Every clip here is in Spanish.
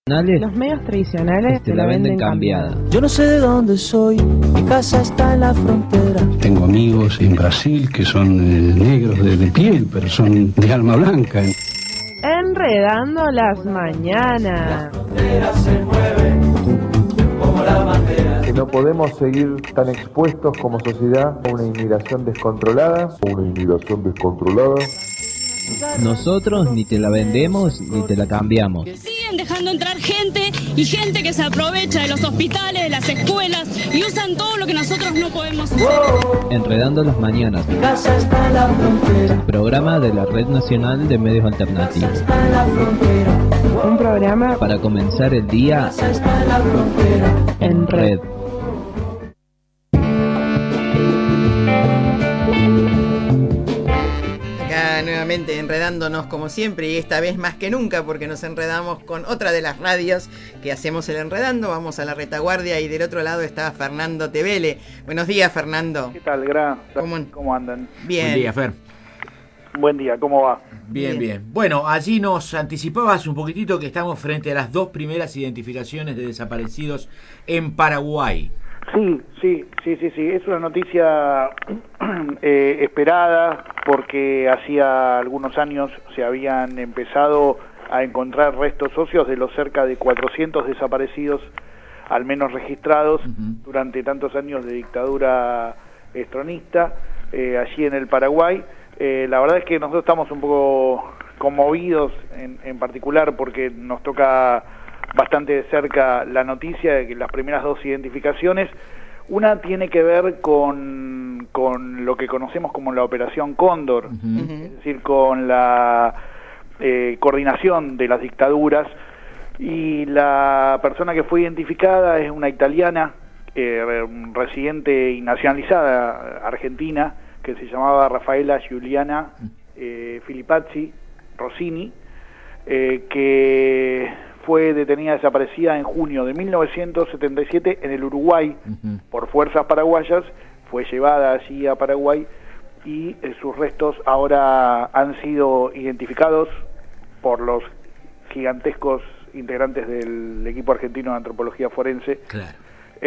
Los medios tradicionales te la venden cambiada. Yo no sé de dónde soy, mi casa está en la frontera. Tengo amigos en Brasil que son negros de piel, pero son de alma blanca. Enredando las mañanas. La frontera se mueve como la bandera. Que no podemos seguir tan expuestos como sociedad a una inmigración descontrolada. Nosotros ni te la vendemos ni te la cambiamos. Siguen dejando entrar gente y gente que se aprovecha de los hospitales, de las escuelas y usan todo lo que nosotros no podemos usar. Enredando las mañanas. Mi casa está en la frontera. Programa de la Red Nacional de Medios Alternativos. Está en la frontera. Un programa Para comenzar el día Mi casa está en la frontera. en red. Nuevamente enredándonos como siempre, y esta vez más que nunca porque nos enredamos con otra de las radios que hacemos el Enredando. Vamos a la retaguardia y del otro lado está Fernando Tevele. Buenos días, Fernando. ¿Qué tal, Gra? ¿Cómo andan? Bien. Buen día, Fer. Buen día, ¿cómo va? Bien. Bueno, allí nos anticipabas un poquitito que estamos frente a las dos primeras identificaciones de desaparecidos en Paraguay. Sí. Es una noticia esperada porque hacía algunos años se habían empezado a encontrar restos óseos de los cerca de 400 desaparecidos, al menos registrados, durante tantos años de dictadura estronista, allí en el Paraguay. La verdad es que nosotros estamos un poco conmovidos en particular porque nos toca bastante de cerca la noticia de que las primeras dos identificaciones, una tiene que ver con lo que conocemos como la Operación Cóndor, es decir, con la coordinación de las dictaduras, y la persona que fue identificada es una italiana residente y nacionalizada argentina que se llamaba Rafaela Giuliana Filipazzi Rossini, que fue detenida desaparecida en junio de 1977 en el Uruguay por fuerzas paraguayas. Fue llevada allí a Paraguay y sus restos ahora han sido identificados por los gigantescos integrantes del equipo argentino de antropología forense. Claro.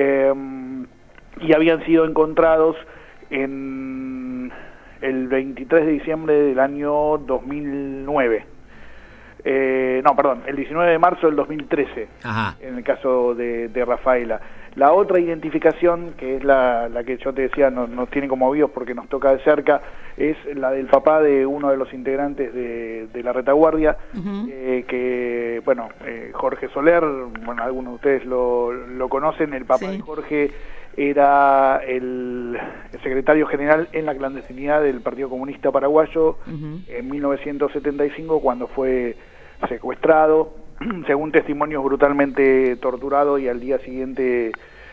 Y habían sido encontrados en el 23 de diciembre del año 2009. El 19 de marzo del 2013. Ajá. En el caso de Rafaela. La otra identificación, que es la que yo te decía, nos tiene conmovidos porque nos toca de cerca, es la del papá de uno de los integrantes de la retaguardia, que, Jorge Soler, algunos de ustedes lo conocen. El papá de Jorge era el secretario general en la clandestinidad del Partido Comunista Paraguayo en 1975, cuando fue secuestrado, según testimonios brutalmente torturado y al día siguiente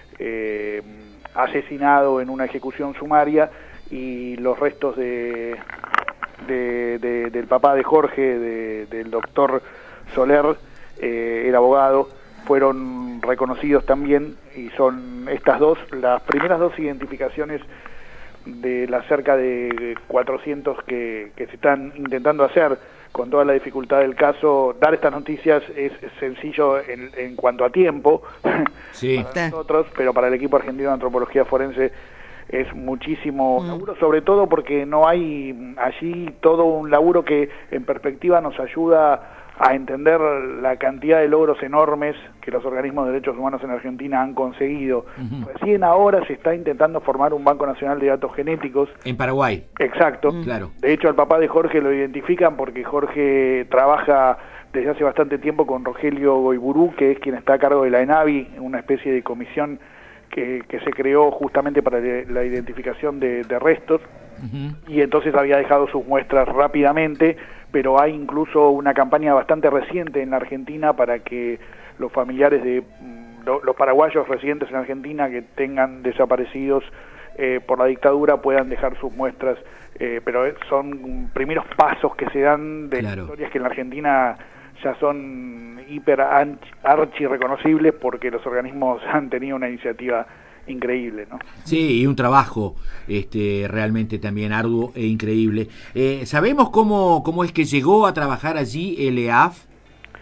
asesinado en una ejecución sumaria, y los restos del papá de Jorge, del doctor Soler, el abogado, fueron reconocidos también, y son estas dos, las primeras dos identificaciones de las cerca de 400 que se están intentando hacer. Con toda la dificultad del caso, dar estas noticias es sencillo en cuanto a tiempo para nosotros, pero para el equipo argentino de antropología forense es muchísimo laburo, sobre todo porque no hay allí todo un laburo que en perspectiva nos ayuda a entender la cantidad de logros enormes que los organismos de derechos humanos en Argentina han conseguido. Recién ahora se está intentando formar un Banco Nacional de Datos Genéticos. En Paraguay. Exacto. Claro. De hecho, al papá de Jorge lo identifican porque Jorge trabaja desde hace bastante tiempo con Rogelio Goiburú, que es quien está a cargo de la ENAVI, una especie de comisión que se creó justamente para la identificación de restos, y entonces había dejado sus muestras rápidamente, pero hay incluso una campaña bastante reciente en la Argentina para que los familiares de los paraguayos residentes en Argentina que tengan desaparecidos por la dictadura puedan dejar sus muestras, pero son primeros pasos que se dan de historias que en la Argentina ya son archi reconocibles porque los organismos han tenido una iniciativa increíble, ¿no? Sí, y un trabajo realmente también arduo e increíble. ¿Sabemos cómo es que llegó a trabajar allí el EAF?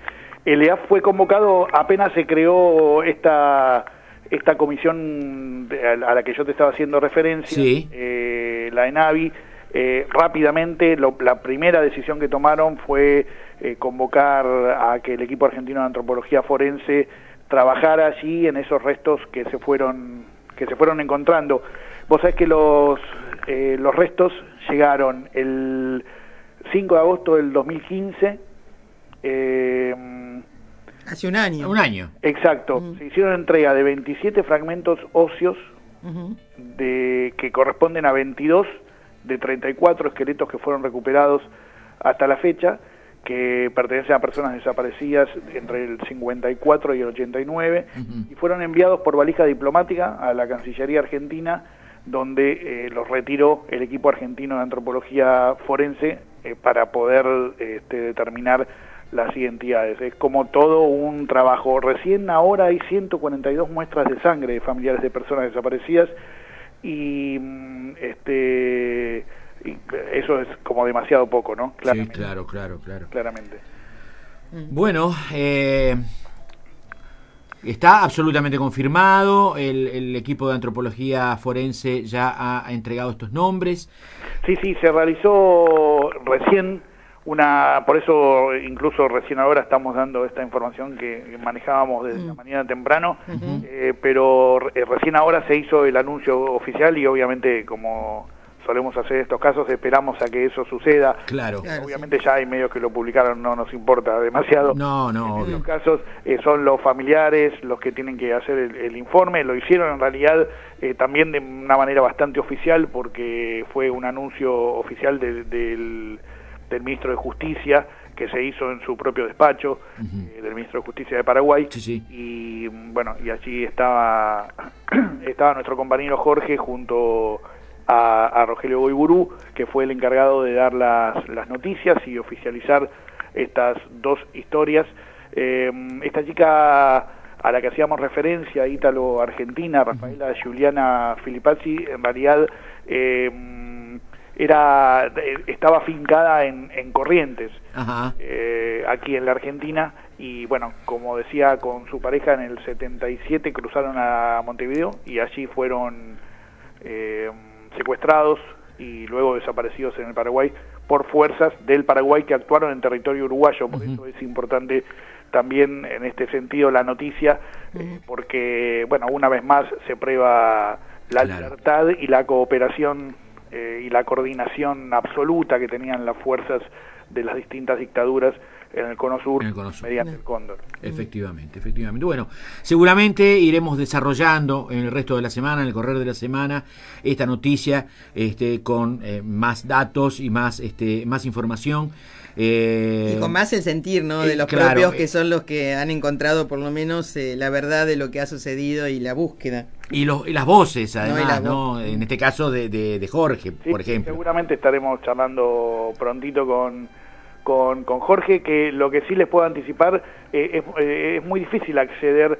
El EAF fue convocado apenas se creó esta comisión a la que yo te estaba haciendo referencia, sí. La ENAVI. Rápidamente la primera decisión que tomaron fue convocar a que el equipo argentino de antropología forense trabajara allí en esos restos que se fueron encontrando. Vos sabés que los restos llegaron el 5 de agosto del 2015. Hace un año. Un año. Exacto. Se hicieron entrega de 27 fragmentos óseos que corresponden a 22 de 34 esqueletos que fueron recuperados hasta la fecha, que pertenecen a personas desaparecidas entre el 54 y el 89, y fueron enviados por valija diplomática a la Cancillería Argentina, donde los retiró el equipo argentino de antropología forense para poder determinar las identidades. Es como todo un trabajo. Recién ahora hay 142 muestras de sangre de familiares de personas desaparecidas, y eso es como demasiado poco, ¿no? Claramente. Sí, claro. Claramente. Bueno, está absolutamente confirmado, el equipo de antropología forense ya ha entregado estos nombres. Sí, se realizó recién por eso incluso recién ahora estamos dando esta información que manejábamos desde la mañana temprano, pero recién ahora se hizo el anuncio oficial, y obviamente, como solemos hacer estos casos, esperamos a que eso suceda. Claro. Obviamente ya hay medios que lo publicaron, no nos importa demasiado. No, en estos casos son los familiares los que tienen que hacer el informe. Lo hicieron en realidad también de una manera bastante oficial, porque fue un anuncio oficial del ministro de Justicia, que se hizo en su propio despacho, del ministro de Justicia de Paraguay. Sí. Y bueno, y allí estaba nuestro compañero Jorge junto a Rogelio Goiburú, que fue el encargado de dar las noticias y oficializar estas dos historias. Esta chica a la que hacíamos referencia, ítalo-argentina, Rafaela Giuliana Filipazzi, en realidad estaba afincada en Corrientes, aquí en la Argentina, y bueno, como decía, con su pareja en el 77 cruzaron a Montevideo, y allí fueron secuestrados y luego desaparecidos en el Paraguay por fuerzas del Paraguay que actuaron en territorio uruguayo. Por eso es importante también en este sentido la noticia, porque bueno, una vez más se prueba la libertad y la cooperación y la coordinación absoluta que tenían las fuerzas de las distintas dictaduras en el Cono Sur, mediante el Cóndor. Efectivamente. Bueno, seguramente iremos desarrollando en el resto de la semana, en el correr de la semana, esta noticia con más datos y más información. Y con más el sentir, ¿no? De los propios, que son los que han encontrado por lo menos la verdad de lo que ha sucedido y la búsqueda. Y las voces, además, ¿no? En este caso de Jorge, por ejemplo. Seguramente estaremos charlando prontito con Jorge, que lo que sí les puedo anticipar, es muy difícil acceder,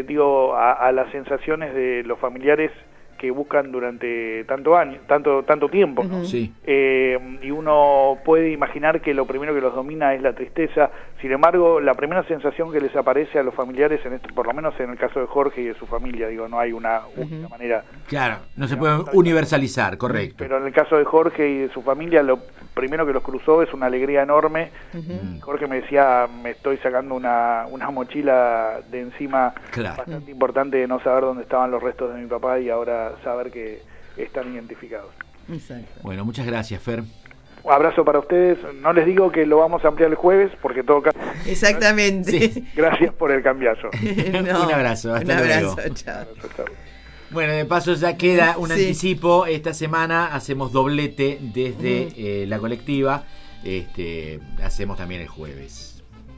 a las sensaciones de los familiares que buscan durante tanto tiempo, ¿no? Sí. Y uno puede imaginar que lo primero que los domina es la tristeza. Sin embargo, la primera sensación que les aparece a los familiares, por lo menos en el caso de Jorge y de su familia, no hay una única manera. Claro, no se puede universalizar, correcto. Pero en el caso de Jorge y de su familia, lo primero que los cruzó es una alegría enorme. Jorge me decía, me estoy sacando una mochila de encima, bastante importante, de no saber dónde estaban los restos de mi papá y ahora saber que están identificados. Exacto. Bueno, muchas gracias, Fer. Un abrazo para ustedes. No les digo que lo vamos a ampliar el jueves, porque todo caso. Exactamente. Sí. Gracias por el cambiazo. Un abrazo, hasta luego. Chao. Bueno, de paso ya queda un anticipo. Esta semana hacemos doblete desde la colectiva. Hacemos también el jueves.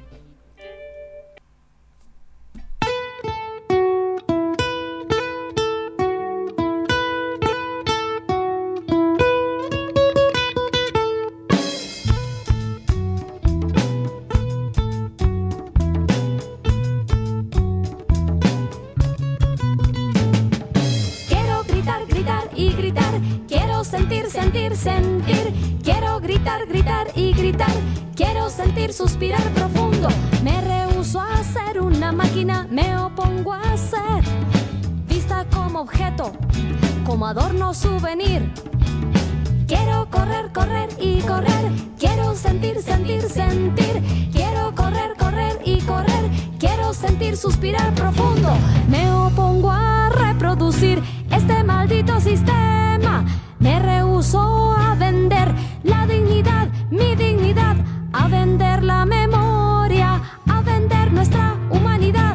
Sentir, quiero gritar y gritar, quiero sentir, suspirar profundo, me reúno rehúso a ser una máquina, me opongo a ser vista como objeto, como adorno souvenir. Quiero correr, correr y correr, quiero sentir, sentir, sentir. Quiero correr, correr y correr, quiero sentir, suspirar profundo. Me opongo a reproducir este maldito sistema. Me rehúso a vender la dignidad, mi dignidad, a vender la memoria, a vender nuestra humanidad.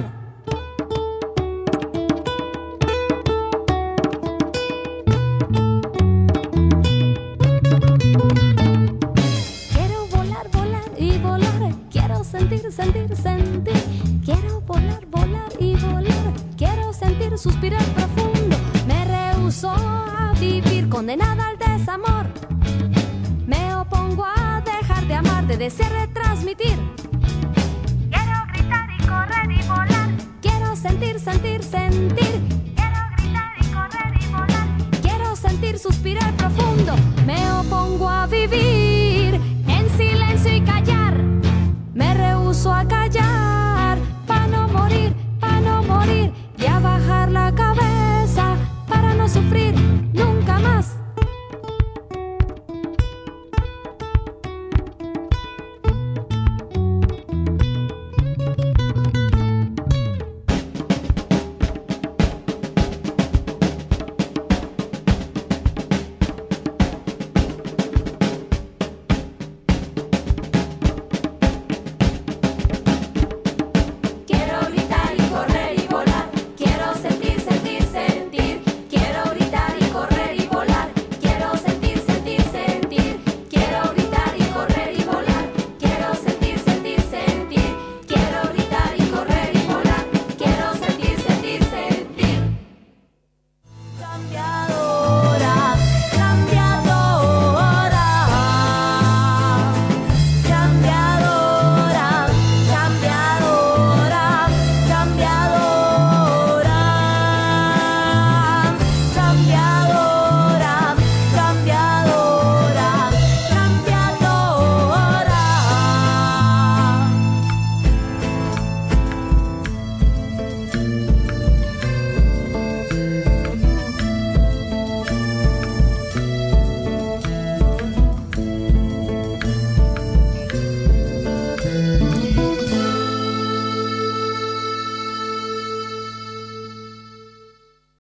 Quiero volar, volar y volar, quiero sentir, sentir, sentir. Quiero volar, volar y volar, quiero sentir, suspirar profundo. Me rehúso a vivir condenada al desamor. Me opongo a dejar de amar, de desear, de transmitir. Quiero gritar y correr y volar, quiero sentir, sentir, sentir.